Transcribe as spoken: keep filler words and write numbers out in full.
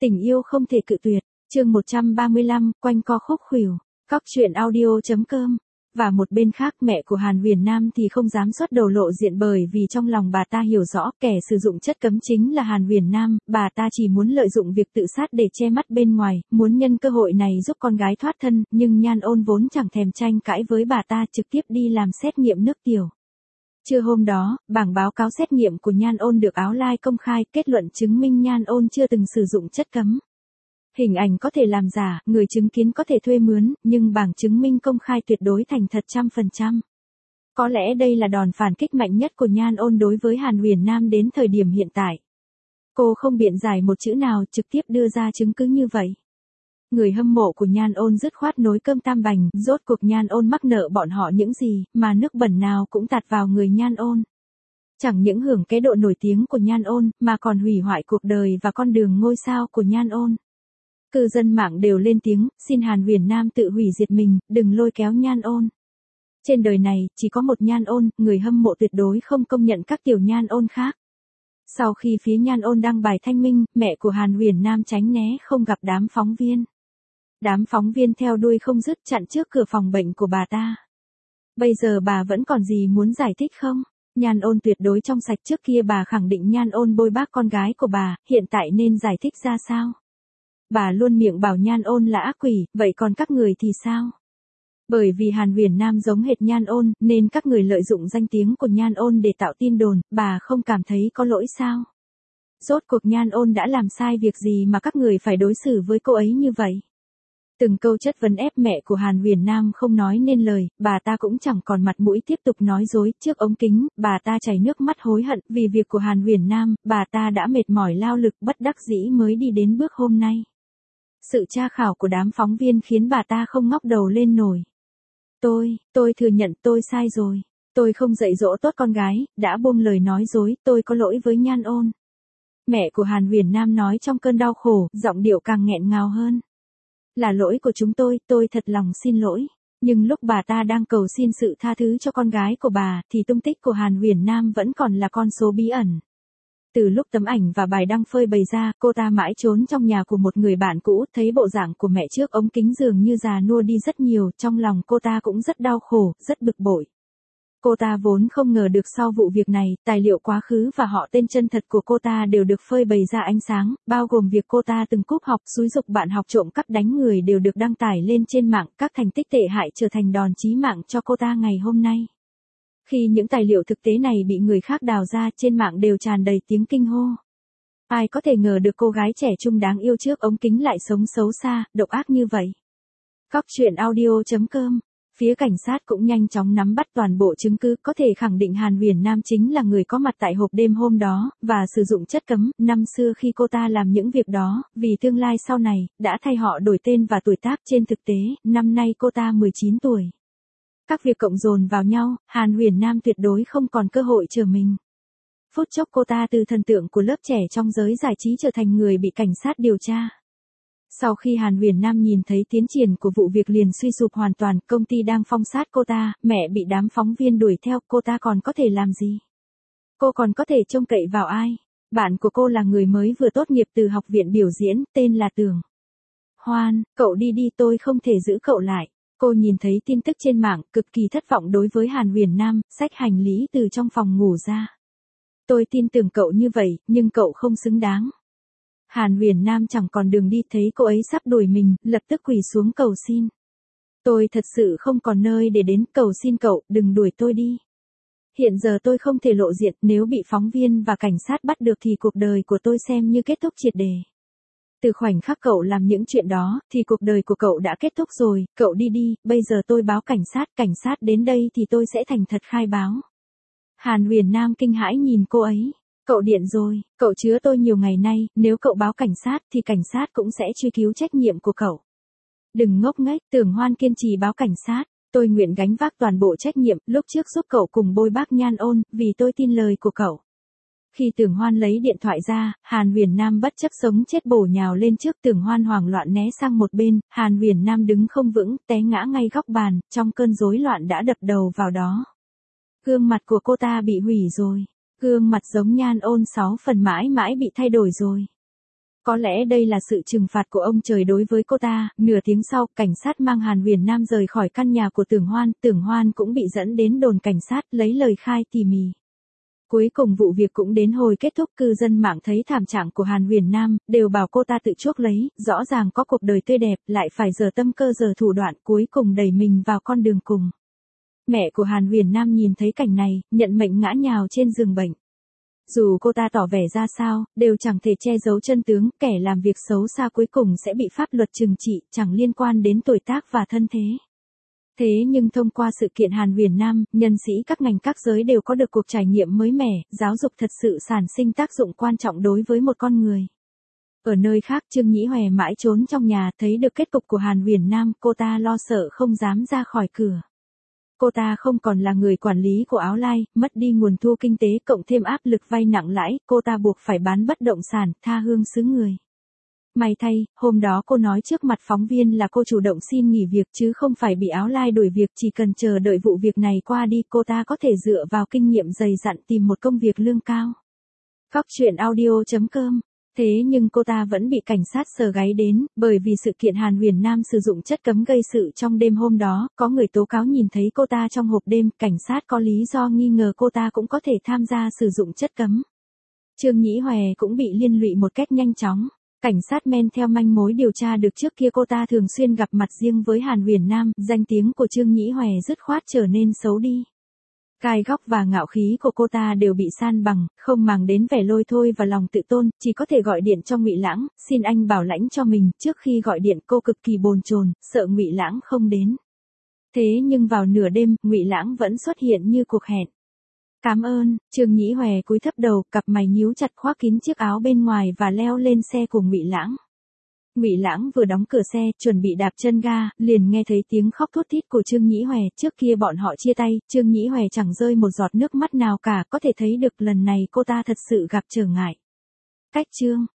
Tình yêu không thể cự tuyệt, chương một trăm ba mươi lăm, quanh co khúc khuỷu, cóc truyện audio chấm com. Và một bên khác, mẹ của Hàn Huyền Nam thì không dám xuất đầu lộ diện, bởi vì trong lòng bà ta hiểu rõ kẻ sử dụng chất cấm chính là Hàn Huyền Nam. Bà ta chỉ muốn lợi dụng việc tự sát để che mắt bên ngoài, muốn nhân cơ hội này giúp con gái thoát thân, nhưng Nhan Ôn vốn chẳng thèm tranh cãi với bà ta, trực tiếp đi làm xét nghiệm nước tiểu. Trưa hôm đó, bảng báo cáo xét nghiệm của Nhan Ôn được Áo Lai công khai, kết luận chứng minh Nhan Ôn chưa từng sử dụng chất cấm. Hình ảnh có thể làm giả, người chứng kiến có thể thuê mướn, nhưng bảng chứng minh công khai tuyệt đối thành thật trăm phần trăm. Có lẽ đây là đòn phản kích mạnh nhất của Nhan Ôn đối với Hàn Huyền Nam đến thời điểm hiện tại. Cô không biện giải một chữ nào, trực tiếp đưa ra chứng cứ như vậy. Người hâm mộ của Nhan Ôn dứt khoát nối cơm tam bành, rốt cuộc Nhan Ôn mắc nợ bọn họ những gì, mà nước bẩn nào cũng tạt vào người Nhan Ôn. Chẳng những hưởng cái độ nổi tiếng của Nhan Ôn, mà còn hủy hoại cuộc đời và con đường ngôi sao của Nhan Ôn. Cư dân mạng đều lên tiếng, xin Hàn Huyền Nam tự hủy diệt mình, đừng lôi kéo Nhan Ôn. Trên đời này, chỉ có một Nhan Ôn, người hâm mộ tuyệt đối không công nhận các tiểu Nhan Ôn khác. Sau khi phía Nhan Ôn đăng bài thanh minh, mẹ của Hàn Huyền Nam tránh né không gặp đám phóng viên. Đám phóng viên theo đuôi không dứt, chặn trước cửa phòng bệnh của bà ta. Bây giờ bà vẫn còn gì muốn giải thích không? Nhan Ôn tuyệt đối trong sạch, trước kia bà khẳng định Nhan Ôn bôi bác con gái của bà, hiện tại nên giải thích ra sao? Bà luôn miệng bảo Nhan Ôn là ác quỷ, vậy còn các người thì sao? Bởi vì Hàn Huyền Nam giống hệt Nhan Ôn, nên các người lợi dụng danh tiếng của Nhan Ôn để tạo tin đồn, bà không cảm thấy có lỗi sao? Rốt cuộc Nhan Ôn đã làm sai việc gì mà các người phải đối xử với cô ấy như vậy? Từng câu chất vấn ép mẹ của Hàn Huyền Nam không nói nên lời, bà ta cũng chẳng còn mặt mũi tiếp tục nói dối. Trước ống kính, bà ta chảy nước mắt hối hận vì việc của Hàn Huyền Nam, bà ta đã mệt mỏi lao lực bất đắc dĩ mới đi đến bước hôm nay. Sự tra khảo của đám phóng viên khiến bà ta không ngóc đầu lên nổi. Tôi, tôi thừa nhận tôi sai rồi. Tôi không dạy dỗ tốt con gái, đã buông lời nói dối, tôi có lỗi với Nhan Ôn. Mẹ của Hàn Huyền Nam nói trong cơn đau khổ, giọng điệu càng nghẹn ngào hơn. Là lỗi của chúng tôi, tôi thật lòng xin lỗi. Nhưng lúc bà ta đang cầu xin sự tha thứ cho con gái của bà, thì tung tích của Hàn Huyền Nam vẫn còn là con số bí ẩn. Từ lúc tấm ảnh và bài đăng phơi bày ra, cô ta mãi trốn trong nhà của một người bạn cũ, thấy bộ dạng của mẹ trước ống kính dường như già nua đi rất nhiều, trong lòng cô ta cũng rất đau khổ, rất bực bội. Cô ta vốn không ngờ được sau vụ việc này, tài liệu quá khứ và họ tên chân thật của cô ta đều được phơi bày ra ánh sáng, bao gồm việc cô ta từng cúp học, xúi giục bạn học, trộm cắp, đánh người đều được đăng tải lên trên mạng, các thành tích tệ hại trở thành đòn chí mạng cho cô ta ngày hôm nay. Khi những tài liệu thực tế này bị người khác đào ra, trên mạng đều tràn đầy tiếng kinh hô. Ai có thể ngờ được cô gái trẻ trung đáng yêu trước ống kính lại sống xấu xa, độc ác như vậy. Cóc truyện audio chấm com. Phía cảnh sát cũng nhanh chóng nắm bắt toàn bộ chứng cứ, có thể khẳng định Hàn Huyền Nam chính là người có mặt tại hộp đêm hôm đó, và sử dụng chất cấm. Năm xưa khi cô ta làm những việc đó, vì tương lai sau này, đã thay họ đổi tên và tuổi tác. Trên thực tế, năm nay cô ta mười chín tuổi. Các việc cộng dồn vào nhau, Hàn Huyền Nam tuyệt đối không còn cơ hội trở mình. Phút chốc cô ta từ thần tượng của lớp trẻ trong giới giải trí trở thành người bị cảnh sát điều tra. Sau khi Hàn Huyền Nam nhìn thấy tiến triển của vụ việc liền suy sụp hoàn toàn, công ty đang phong sát cô ta, mẹ bị đám phóng viên đuổi theo, cô ta còn có thể làm gì? Cô còn có thể trông cậy vào ai? Bạn của cô là người mới vừa tốt nghiệp từ học viện biểu diễn, tên là Tưởng Hoan, cậu đi đi, tôi không thể giữ cậu lại. Cô nhìn thấy tin tức trên mạng, cực kỳ thất vọng đối với Hàn Huyền Nam, xách hành lý từ trong phòng ngủ ra. Tôi tin tưởng cậu như vậy, nhưng cậu không xứng đáng. Hàn Huyền Nam chẳng còn đường đi, thấy cô ấy sắp đuổi mình, lập tức quỳ xuống cầu xin. Tôi thật sự không còn nơi để đến, cầu xin cậu, đừng đuổi tôi đi. Hiện giờ tôi không thể lộ diện, nếu bị phóng viên và cảnh sát bắt được thì cuộc đời của tôi xem như kết thúc triệt để. Từ khoảnh khắc cậu làm những chuyện đó, thì cuộc đời của cậu đã kết thúc rồi, cậu đi đi, bây giờ tôi báo cảnh sát, cảnh sát đến đây thì tôi sẽ thành thật khai báo. Hàn Huyền Nam kinh hãi nhìn cô ấy. Cậu điện rồi, cậu chứa tôi nhiều ngày nay, nếu cậu báo cảnh sát thì cảnh sát cũng sẽ truy cứu trách nhiệm của cậu. Đừng ngốc nghếch, Tưởng Hoan kiên trì báo cảnh sát, tôi nguyện gánh vác toàn bộ trách nhiệm, lúc trước giúp cậu cùng bôi bác Nhan Ôn, vì tôi tin lời của cậu. Khi Tưởng Hoan lấy điện thoại ra, Hàn Huyền Nam bất chấp sống chết bổ nhào lên trước. Tưởng Hoan hoảng loạn né sang một bên, Hàn Huyền Nam đứng không vững, té ngã ngay góc bàn, trong cơn rối loạn đã đập đầu vào đó. Gương mặt của cô ta bị hủy rồi. Gương mặt giống Nhan Ôn sáu phần mãi mãi bị thay đổi rồi. Có lẽ đây là sự trừng phạt của ông trời đối với cô ta. Nửa tiếng sau, cảnh sát mang Hàn Huyền Nam rời khỏi căn nhà của Tưởng Hoan. Tưởng Hoan cũng bị dẫn đến đồn cảnh sát lấy lời khai tỉ mỉ. Cuối cùng vụ việc cũng đến hồi kết thúc. Cư dân mạng thấy thảm trạng của Hàn Huyền Nam, đều bảo cô ta tự chuốc lấy, rõ ràng có cuộc đời tươi đẹp, lại phải giờ tâm cơ giờ thủ đoạn, cuối cùng đẩy mình vào con đường cùng. Mẹ của Hàn Huyền Nam nhìn thấy cảnh này, nhận mệnh ngã nhào trên giường bệnh. Dù cô ta tỏ vẻ ra sao, đều chẳng thể che giấu chân tướng, kẻ làm việc xấu xa cuối cùng sẽ bị pháp luật trừng trị, chẳng liên quan đến tuổi tác và thân thế. Thế nhưng thông qua sự kiện Hàn Huyền Nam, nhân sĩ các ngành các giới đều có được cuộc trải nghiệm mới mẻ, giáo dục thật sự sản sinh tác dụng quan trọng đối với một con người. Ở nơi khác, Trương Nhĩ Hòe mãi trốn trong nhà, thấy được kết cục của Hàn Huyền Nam, cô ta lo sợ không dám ra khỏi cửa. Cô ta không còn là người quản lý của Áo Lai, mất đi nguồn thu kinh tế cộng thêm áp lực vay nặng lãi, cô ta buộc phải bán bất động sản, tha hương xứ người. May thay, hôm đó cô nói trước mặt phóng viên là cô chủ động xin nghỉ việc chứ không phải bị Áo Lai đuổi việc, chỉ cần chờ đợi vụ việc này qua đi cô ta có thể dựa vào kinh nghiệm dày dặn tìm một công việc lương cao. Cóc truyện audio chấm com. Thế nhưng cô ta vẫn bị cảnh sát sờ gáy đến, bởi vì sự kiện Hàn Huyền Nam sử dụng chất cấm gây sự trong đêm hôm đó, có người tố cáo nhìn thấy cô ta trong hộp đêm, cảnh sát có lý do nghi ngờ cô ta cũng có thể tham gia sử dụng chất cấm. Trương Nhĩ Hòe cũng bị liên lụy một cách nhanh chóng. Cảnh sát men theo manh mối điều tra được trước kia cô ta thường xuyên gặp mặt riêng với Hàn Huyền Nam, danh tiếng của Trương Nhĩ Hòe dứt khoát trở nên xấu đi. Gai góc và ngạo khí của cô ta đều bị san bằng, không màng đến vẻ lôi thôi và lòng tự tôn, chỉ có thể gọi điện cho Ngụy Lãng, xin anh bảo lãnh cho mình. Trước khi gọi điện cô cực kỳ bồn chồn, sợ Ngụy Lãng không đến. Thế nhưng vào nửa đêm, Ngụy Lãng vẫn xuất hiện như cuộc hẹn. Cảm ơn, Trương Nhĩ Hòe cúi thấp đầu, cặp mày nhíu chặt khoác kín chiếc áo bên ngoài và leo lên xe của Ngụy Lãng. Ngụy Lãng vừa đóng cửa xe, chuẩn bị đạp chân ga, liền nghe thấy tiếng khóc thút thít của Trương Nhĩ Hòe. Trước kia bọn họ chia tay, Trương Nhĩ Hòe chẳng rơi một giọt nước mắt nào cả, có thể thấy được lần này cô ta thật sự gặp trở ngại. Cách chương